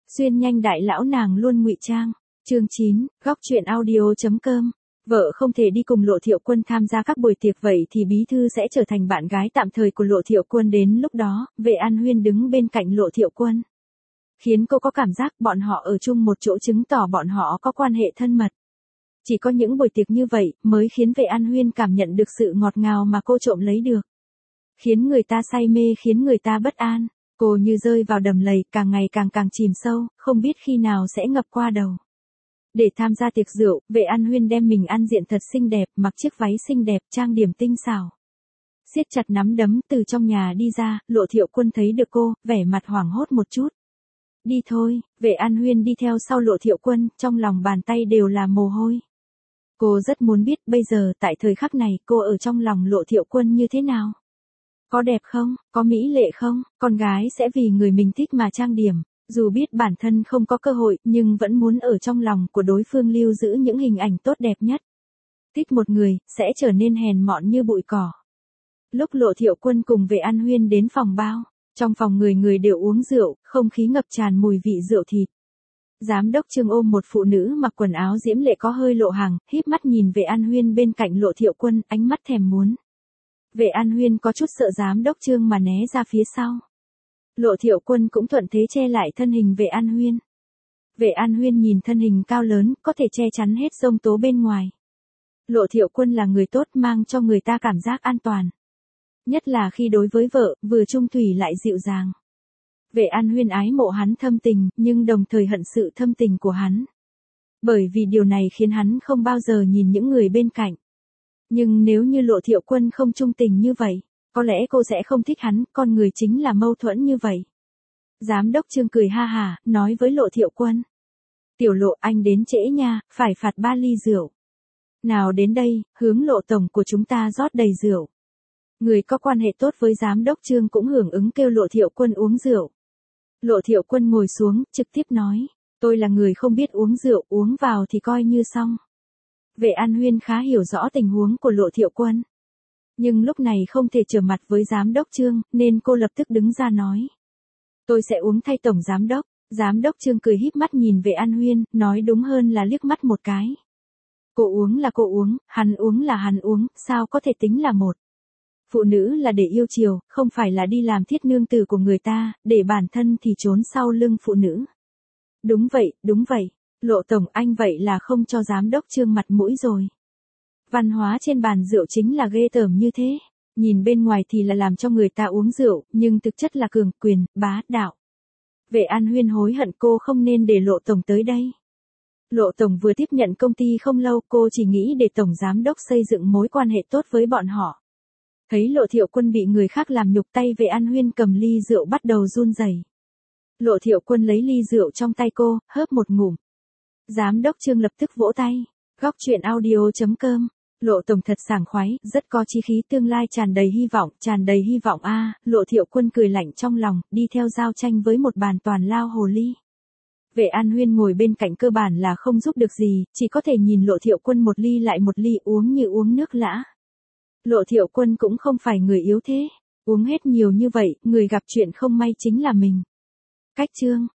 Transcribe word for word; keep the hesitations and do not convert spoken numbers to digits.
Xuyên nhanh đại lão nàng luôn ngụy trang. Chương chín, góc truyện audio.com. Vợ không thể đi cùng Lộ Thiệu Quân tham gia các buổi tiệc vậy thì bí thư sẽ trở thành bạn gái tạm thời của Lộ Thiệu Quân, đến lúc đó, Vệ An Huyên đứng bên cạnh Lộ Thiệu Quân, khiến cô có cảm giác bọn họ ở chung một chỗ chứng tỏ bọn họ có quan hệ thân mật. Chỉ có những buổi tiệc như vậy mới khiến Vệ An Huyên cảm nhận được sự ngọt ngào mà cô trộm lấy được. Khiến người ta say mê, khiến người ta bất an. Cô như rơi vào đầm lầy, càng ngày càng càng chìm sâu, không biết khi nào sẽ ngập qua đầu. Để tham gia tiệc rượu, Vệ An Huyên đem mình ăn diện thật xinh đẹp, mặc chiếc váy xinh đẹp, trang điểm tinh xảo. Siết chặt nắm đấm từ trong nhà đi ra, Lộ Thiệu Quân thấy được cô, vẻ mặt hoảng hốt một chút. Đi thôi, Vệ An Huyên đi theo sau Lộ Thiệu Quân, trong lòng bàn tay đều là mồ hôi. Cô rất muốn biết bây giờ tại thời khắc này cô ở trong lòng Lộ Thiệu Quân như thế nào. Có đẹp không, có mỹ lệ không, con gái sẽ vì người mình thích mà trang điểm, dù biết bản thân không có cơ hội nhưng vẫn muốn ở trong lòng của đối phương lưu giữ những hình ảnh tốt đẹp nhất. Thích một người, sẽ trở nên hèn mọn như bụi cỏ. Lúc Lộ Thiệu Quân cùng Vệ An Huyên đến phòng bao, trong phòng người người đều uống rượu, không khí ngập tràn mùi vị rượu thịt. Giám đốc Trương ôm một phụ nữ mặc quần áo diễm lệ có hơi lộ hàng, híp mắt nhìn Vệ An Huyên bên cạnh Lộ Thiệu Quân, ánh mắt thèm muốn. Vệ An Huyên có chút sợ giám đốc Trương mà né ra phía sau. Lộ Thiệu Quân cũng thuận thế che lại thân hình Vệ An Huyên. Vệ An Huyên nhìn thân hình cao lớn, có thể che chắn hết giông tố bên ngoài. Lộ Thiệu Quân là người tốt, mang cho người ta cảm giác an toàn. Nhất là khi đối với vợ, vừa trung thủy lại dịu dàng. Vệ An Huyên ái mộ hắn thâm tình, nhưng đồng thời hận sự thâm tình của hắn. Bởi vì điều này khiến hắn không bao giờ nhìn những người bên cạnh. Nhưng nếu như Lộ Thiệu Quân không trung tình như vậy, có lẽ cô sẽ không thích hắn, con người chính là mâu thuẫn như vậy. Giám đốc Trương cười ha hả, nói với Lộ Thiệu Quân. Tiểu Lộ, anh đến trễ nha, phải phạt ba ly rượu. Nào đến đây, hướng Lộ tổng của chúng ta rót đầy rượu. Người có quan hệ tốt với giám đốc Trương cũng hưởng ứng kêu Lộ Thiệu Quân uống rượu. Lộ Thiệu Quân ngồi xuống, trực tiếp nói, tôi là người không biết uống rượu, uống vào thì coi như xong. Vệ An Huyên khá hiểu rõ tình huống của Lộ Thiệu Quân. Nhưng lúc này không thể trở mặt với giám đốc Trương, nên cô lập tức đứng ra nói. Tôi sẽ uống thay tổng giám đốc. Giám đốc Trương cười híp mắt nhìn Vệ An Huyên, nói đúng hơn là liếc mắt một cái. Cô uống là cô uống, hắn uống là hắn uống, sao có thể tính là một. Phụ nữ là để yêu chiều, không phải là đi làm thiết nương tử của người ta, để bản thân thì trốn sau lưng phụ nữ. Đúng vậy, đúng vậy. Lộ tổng, anh vậy là không cho giám đốc Trương mặt mũi rồi. Văn hóa trên bàn rượu chính là ghê tởm như thế. Nhìn bên ngoài thì là làm cho người ta uống rượu, nhưng thực chất là cường quyền, bá đạo. Vệ An Huyên hối hận cô không nên để Lộ tổng tới đây. Lộ tổng vừa tiếp nhận công ty không lâu, cô chỉ nghĩ để tổng giám đốc xây dựng mối quan hệ tốt với bọn họ. Thấy Lộ Thiệu Quân bị người khác làm nhục, tay Vệ An Huyên cầm ly rượu bắt đầu run rẩy. Lộ Thiệu Quân lấy ly rượu trong tay cô, hớp một ngụm. Giám đốc Trương lập tức vỗ tay. Góc truyện audio.com. Lộ tổng thật sảng khoái, rất có chí khí, tương lai tràn đầy hy vọng, tràn đầy hy vọng a. À, Lộ Thiệu Quân cười lạnh trong lòng, đi theo giao tranh với một bàn toàn lao hồ ly. Vệ An Huyên ngồi bên cạnh cơ bản là không giúp được gì, chỉ có thể nhìn Lộ Thiệu Quân một ly lại một ly uống như uống nước lã. Lộ Thiệu Quân cũng không phải người yếu thế, uống hết nhiều như vậy, người gặp chuyện không may chính là mình. Cách chương